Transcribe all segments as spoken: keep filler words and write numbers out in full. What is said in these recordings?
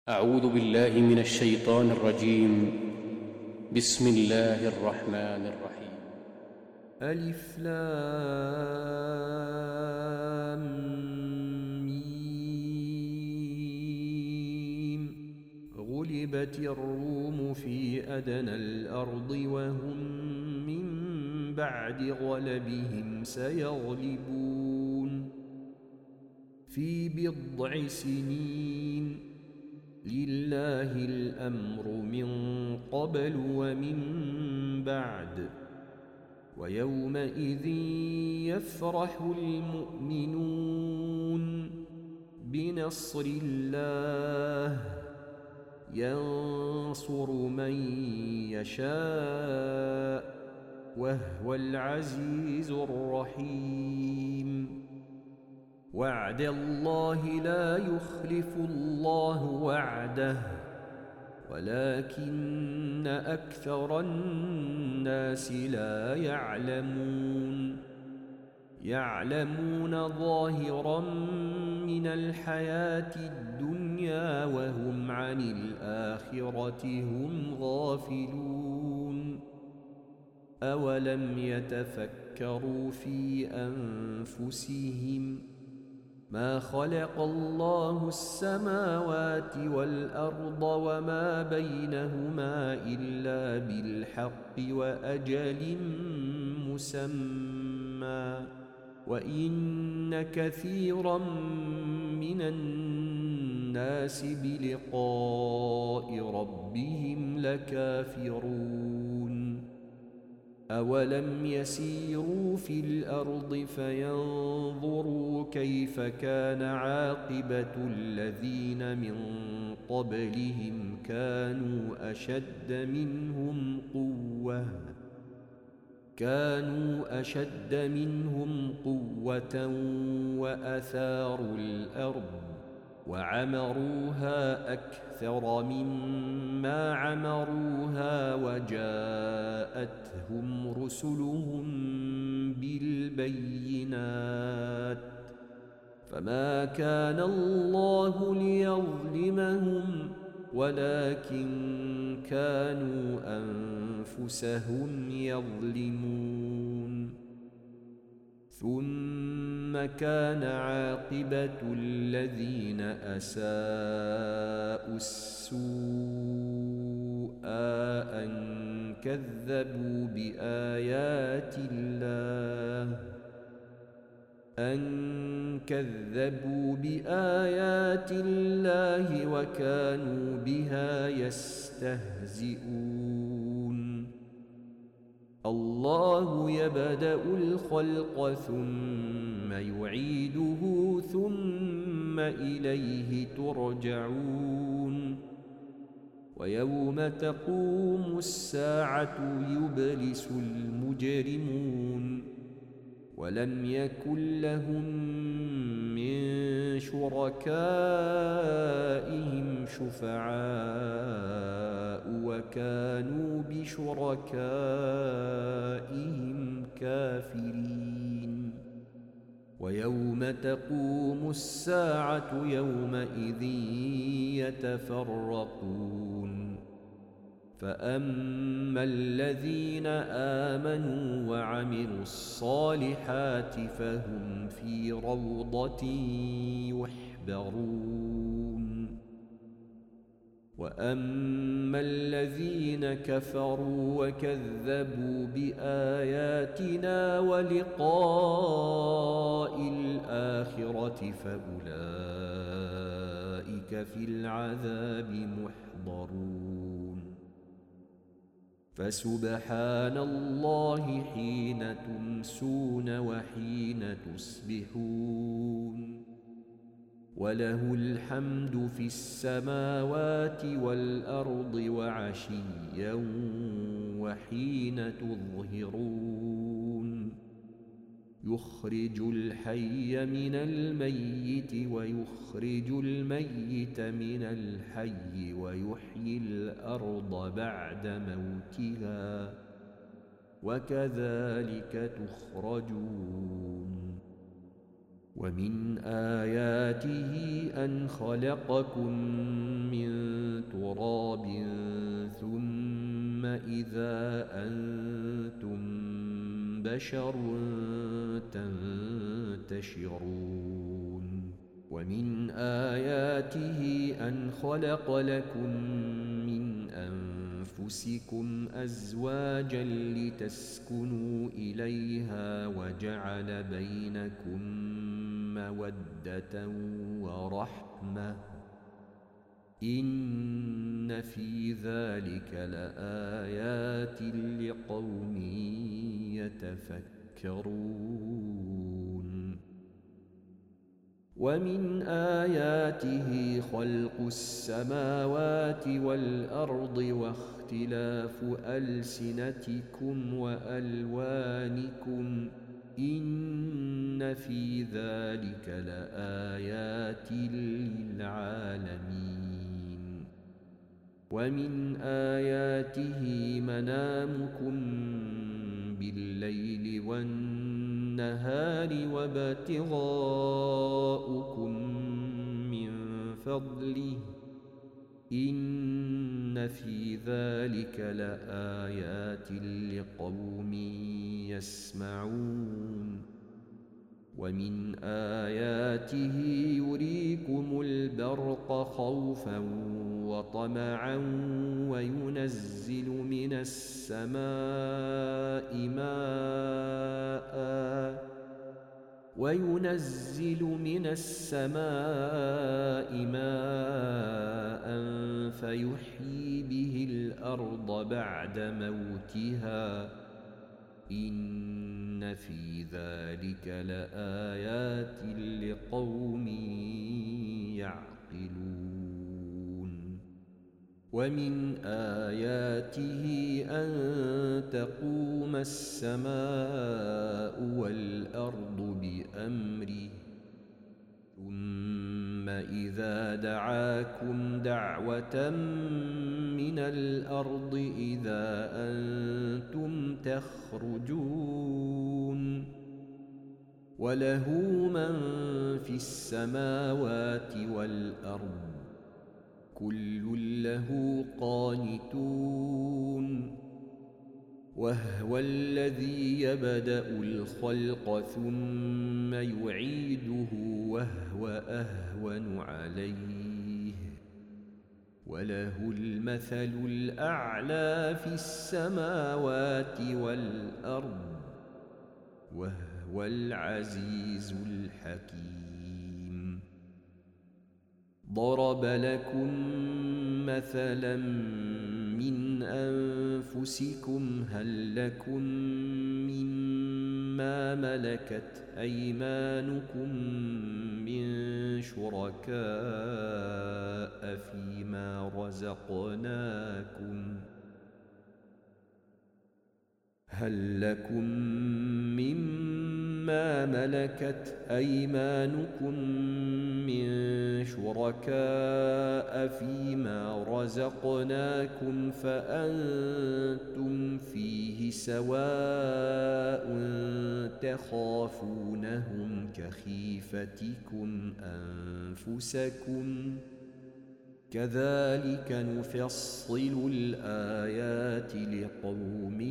أعوذ بالله من الشيطان الرجيم. بسم الله الرحمن الرحيم. ألف لام ميم. غلبت الروم في أدنى الأرض وهم من بعد غلبهم سيغلبون في بضع سنين. لله الأمر من قبل ومن بعد ويومئذ يفرح المؤمنون بنصر الله ينصر من يشاء وهو العزيز الرحيم. وعد الله لا يخلف الله وعده ولكن أكثر الناس لا يعلمون. يعلمون ظاهرا من الحياة الدنيا وهم عن الآخرة هم غافلون. أولم يتفكروا في أنفسهم ما خلق الله السماوات والأرض وما بينهما إلا بالحق وأجل مسمى وإن كثيرا من الناس بلقاء ربهم لكافرون. أولم يسيروا في الأرض فينظروا كيف كان عاقبة الذين من قبلهم كانوا أشد منهم قوة كانوا أشد منهم قوة وأثاروا الأرض وعمروها أكثر مما عمروها وجاءتهم رسلهم بالبينات فما كان الله ليظلمهم ولكن كانوا أنفسهم يظلمون. ثم كان عاقبة الذين أساءوا السوء أن كذبوا بآيات الله أن كذبوا بآيات الله وكانوا بها يستهزئون. الله يبدأ الخلق ثم يعيده ثم إليه ترجعون. ويوم تقوم الساعة يبلس المجرمون ولم يكن لهم من شركائهم شفعاء وكانوا بشركائهم كافرين. ويوم تقوم الساعة يومئذ يتفرقون فأما الذين آمنوا وعملوا الصالحات فهم في روضة يحبرون. وأما الذين كفروا وكذبوا بآياتنا ولقاء الآخرة فأولئك في العذاب محضرون. فسبحان الله حين تمسون وحين تصبحون وله الحمد في السماوات والأرض وعشيا وحين تظهرون. يخرج الحي من الميت ويخرج الميت من الحي ويحيي الأرض بعد موتها وكذلك تخرجون. ومن آياته أن خلقكم من إذا أنتم بشر تنتشرون ومن آياته أن خلق لكم من أنفسكم أزواجا لتسكنوا إليها وجعل بينكم مودة ورحمة إن في ذلك لآيات لقوم يتفكرون ومن آياته خلق السماوات والأرض واختلاف ألسنتكم وألوانكم إن في ذلك لآيات للعالمين ومن آياته منامكم بالليل والنهار وابتغاؤكم من فضله إن في ذلك لآيات لقوم يسمعون ومن آياته يريكم البرق خوفا وطمعا وينزل من السماء ماء وينزل من السماء ماء فيحيي به الأرض بعد موتها إن في ذلك لآيات لقوم يعقلون ومن آياته أن تقوم السماء والأرض بأمره ثم إذا دعاكم دعوة من الأرض إذا أنتم تخرجون وله من في السماوات والأرض كل له قانتون وهو الذي يبدأ الخلق ثم يعيده وهو أهون عليه وله المثل الأعلى في السماوات والأرض وهو العزيز الحكيم ضرب لكم مثلا من أنفسكم هل لكم مما ملكت أيمانكم من شركاء فيما رزقناكم هل لكم مما ملكت أيمانكم من شركاء فيما رزقناكم فأنتم فيه سواء تخافونهم كخيفتكم أنفسكم كذلك نفصل الآيات لقوم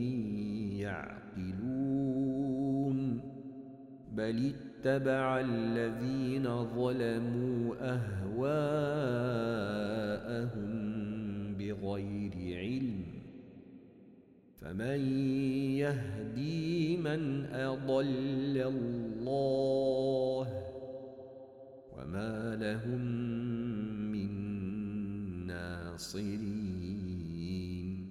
يعقلون بل اتبع الذين ظلموا أهواءهم بغير علم فمن يهدي من أضل الله وما لهم من ناصرين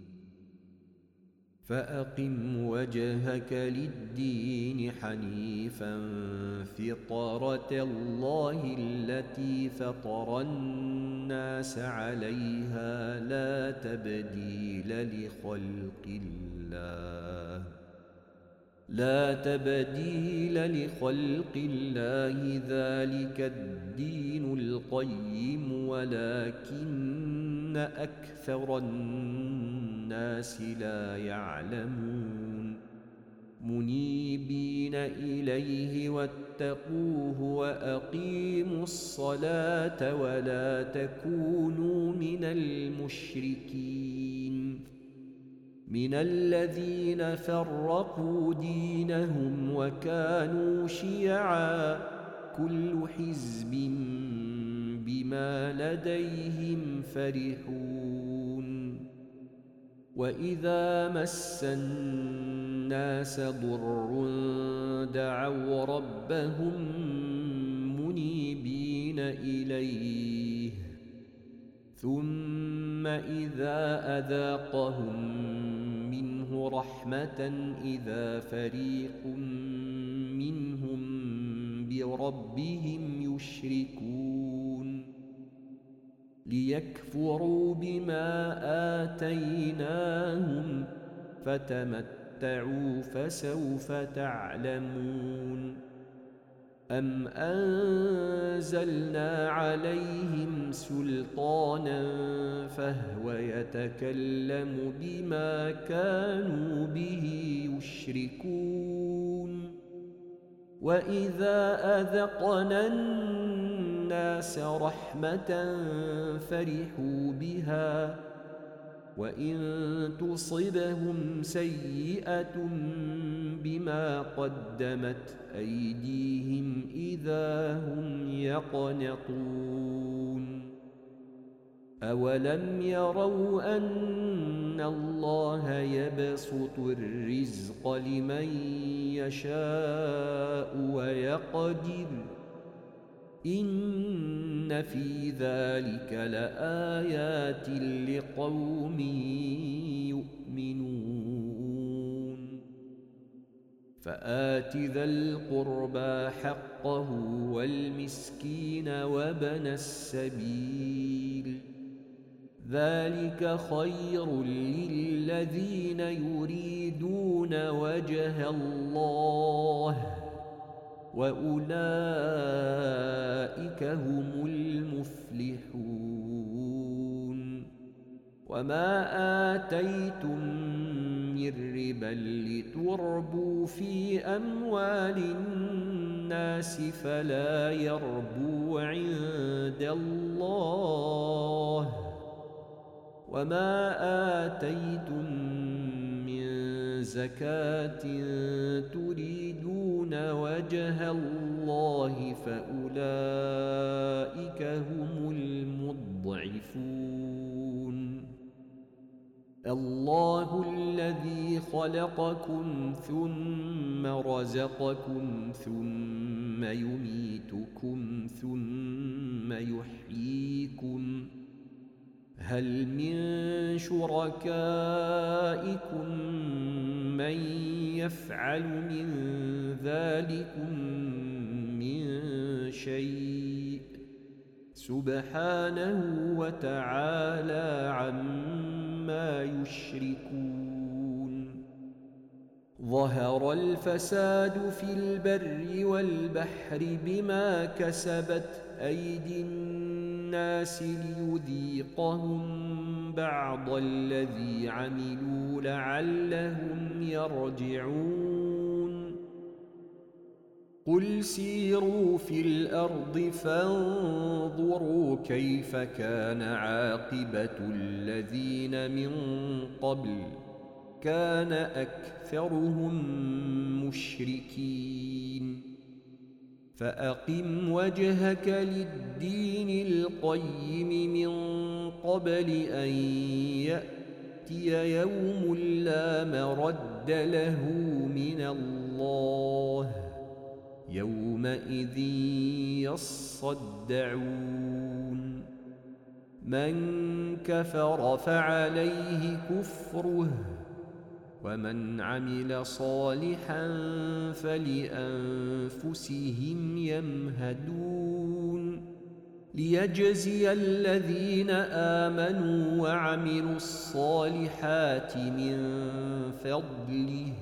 فأقم وجهك للدين حنيفا فطرة الله التي فطر الناس عليها لا تبديل لخلق الله لا تبديل لخلق الله ذلك الدين القيم ولكن أكثر الناس لا يعلمون منيبين إليه واتقوه وأقيموا الصلاة ولا تكونوا من المشركين من الذين فرقوا دينهم وكانوا شيعا كل حزب بما لديهم فرحون وإذا مس الناس ضر دعوا ربهم منيبين إليه ثم إذا أذاقهم منه رحمة إذا فريق منهم بربهم يشركون ليكفروا بما آتيناهم فتمتعوا فسوف تعلمون أم أنزلنا عليهم سلطانا فهو يتكلم بما كانوا به يشركون وإذا أذقنا الناس رحمة فرحوا بها وإن تصبهم سيئة بما قدمت أيديهم إذا هم يقنطون أولم يروا أن الله يبسط الرزق لمن يشاء ويقدر إن في ذلك لآيات لقوم يؤمنون فآت ذا القربى حقه والمسكين وابن السبيل ذلك خير للذين يريدون وجه الله وأولئك هم المفلحون وما آتيتم من ربا لتربوا في أموال الناس فلا يربو عند الله وما آتيتم من زكاة تريدون وجه الله فأولئك هم المضعفون الله الذي خلقكم ثم رزقكم ثم يميتكم ثم يحييكم هل من شركائكم من يفعل من ذلكم من شيء سبحانه وتعالى عما يشركون ظهر الفساد في البر والبحر بما كسبت أيدي الناس ليذيقهم بعض الذي عملوا لعلهم يرجعون قل سيروا في الأرض فانظروا كيف كان عاقبة الذين من قبل كان أكثرهم مشركين فأقم وجهك للدين القيم من قبل أن يأتي يوم لا مرد له من الله يومئذ يصدعون من كفر فعليه كفره ومن عمل صالحا فلأنفسهم يمهدون ليجزي الذين آمنوا وعملوا الصالحات من فضله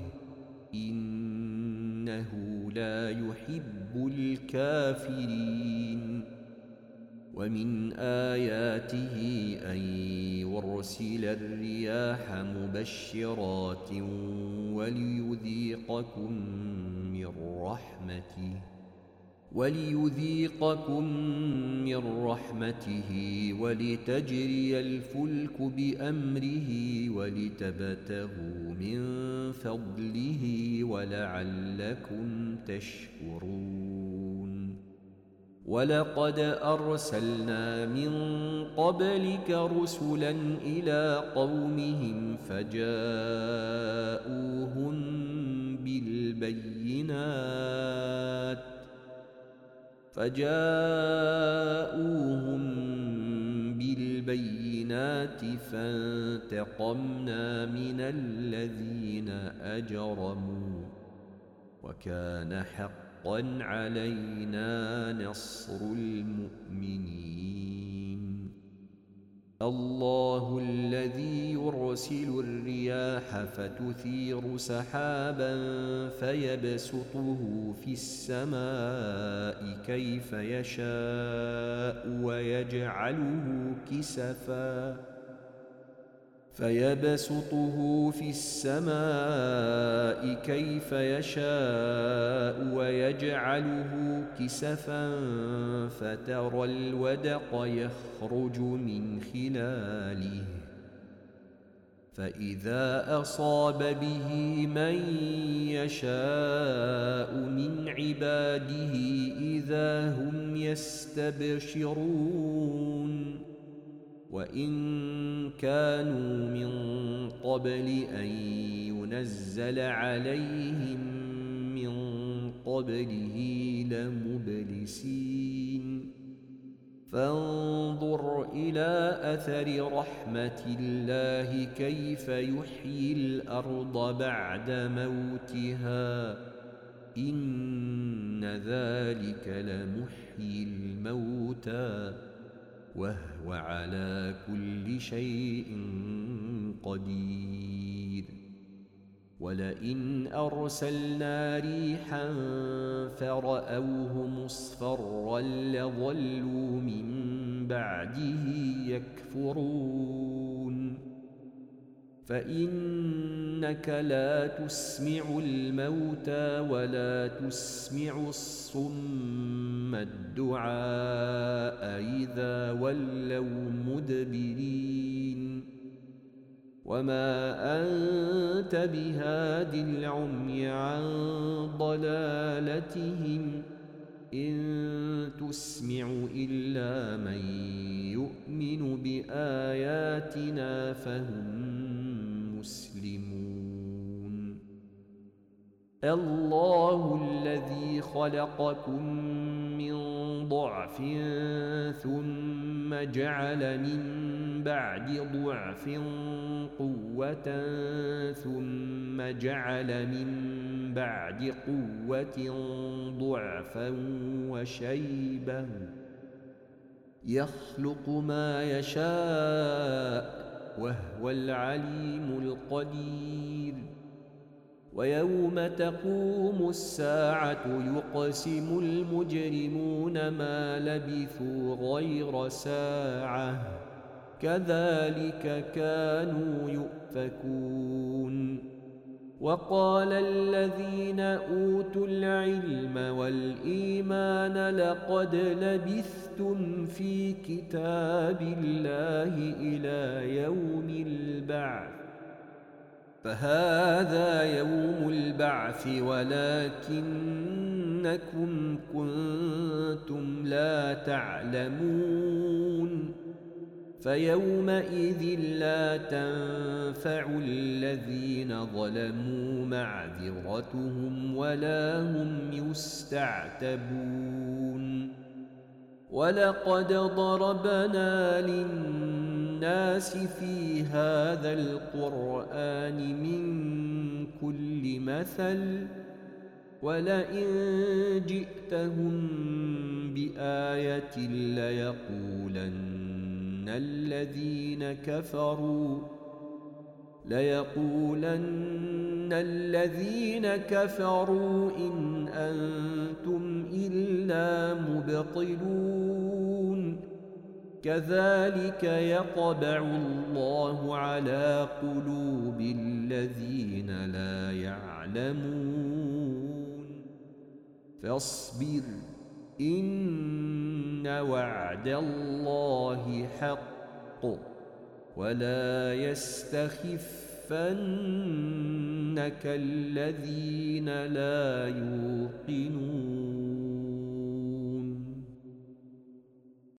إنه لا يحب الكافرين ومن آياته أن يرسل الرياح مبشرات وليذيقكم من رحمته وليذيقكم من رحمته ولتجري الفلك بأمره ولتبتغوا من فضله ولعلكم تشكرون ولقد أرسلنا من قبلك رسلا إلى قومهم فجاءوهم بالبينات فجاءوهم بالبينات فانتقمنا من الذين أجرموا وكان حقا علينا نصر المؤمنين الله الذي يرسل الرياح فتثير سحابا فيبسطه في السماء كيف يشاء ويجعله كسفا فيبسطه في السماء كيف يشاء ويجعله كسفا فترى الودق يخرج من خلاله فإذا أصاب به من يشاء من عباده إذا هم يستبشرون وإن كانوا من قبل أن ينزل عليهم من قبله لمبلسين فانظر إلى أثر رحمة الله كيف يحيي الأرض بعد موتها إن ذلك لمحيي الموتى وهو على كل شيء قدير ولئن أرسلنا ريحا فرأوه مصفرا لظلوا من بعده يكفرون فإنك لا تسمع الموتى ولا تسمع الصم الدعاء إذا ولوا مدبرين وما أنت بهاد العمي عن ضلالتهم إن تسمع إلا من يؤمن بآياتنا فهم مسلمون الله الذي خلقكم من ضعف ثم جعل من بعد ضعف قوة ثم جعل من بعد قوة ضعفا وشيبا يخلق ما يشاء وهو العليم القدير ويوم تقوم الساعة يقسم المجرمون ما لبثوا غير ساعة كذلك كانوا يؤفكون وقال الذين أوتوا العلم والإيمان لقد لبثتم في كتاب الله إلى يوم البعث فهذا يوم البعث ولكنكم كنتم لا تعلمون فيومئذ لا تنفع الذين ظلموا معذرتهم ولا هم يستعتبون ولقد ضربنا للناس في هذا القرآن من كل مثل ولئن جئتهم بآية ليقولن الذين كفروا ليقولن الذين كفروا إن أنتم إلا مبطلون كذلك يطبع الله على قلوب الذين لا يعلمون فاصبر إن وعد الله حق ولا يستخفنك الذين لا يوقنون